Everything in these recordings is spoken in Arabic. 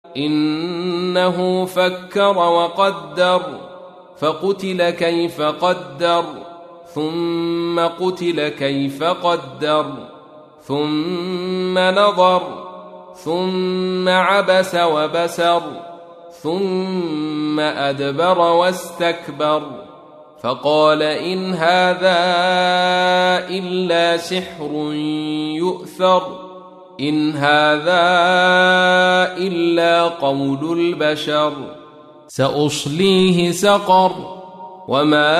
إنه فكر وقدر فقتل كيف قدر ثم قتل كيف قدر ثم نظر ثم عبس وبسر ثم أدبر واستكبر فقال إن هذا إلا سحر يؤثر إن هذا إلا قول البشر سأصليه سقر وما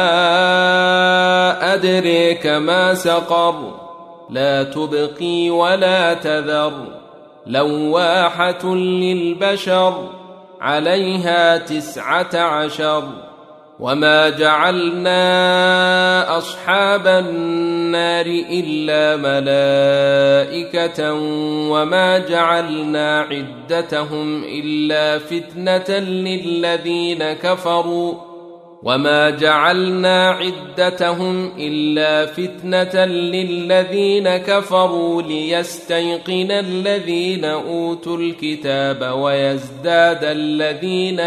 أدريك ما سقر لا تبقي ولا تذر لواحة للبشر عليها 19 وما جعلنا أصحاب النار إلا ملائكة وما جعلنا عدتهم إلا فتنة للذين كفروا وما جعلنا عدتهم إلا فتنة للذين كفروا ليستيقن الذين أوتوا الكتاب ويزداد الذين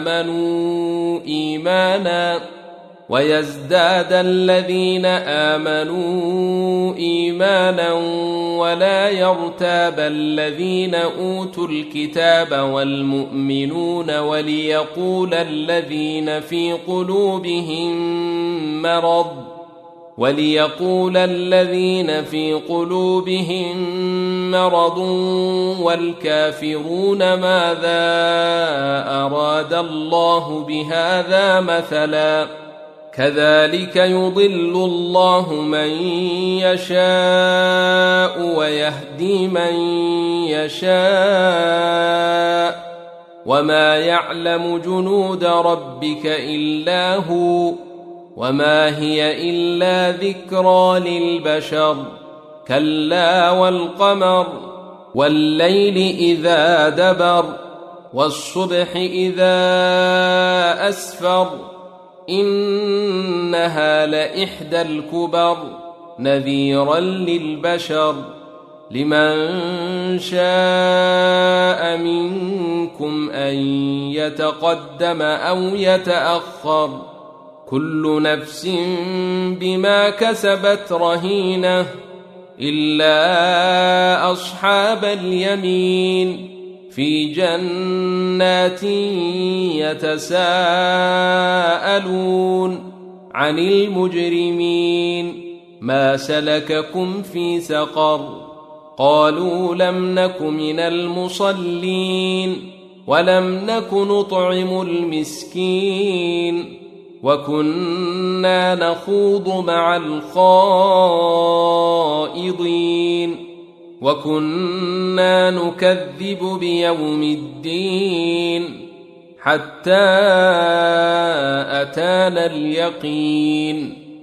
آمنوا إيمانا ولا يرتاب الذين أوتوا الكتاب والمؤمنون وليقول الذين في قلوبهم مرض والكافرون ماذا أراد الله بهذا مثلا كذلك يضل الله من يشاء ويهدي من يشاء وما يعلم جنود ربك إلا هو وما هي إلا ذكرى للبشر كلا والقمر والليل إذا دبر والصبح إذا أسفر إنها لإحدى الكبر نذيرا للبشر لمن شاء منكم أن يتقدم أو يتأخر كل نفس بما كسبت رهينة إلا أصحاب اليمين في جنات يتساءلون عن المجرمين ما سلككم في سقر قالوا لم نك من المصلين ولم نك نطعم المسكين وكنا نخوض مع الخائضين وكنا نكذب بيوم الدين حتى أتانا اليقين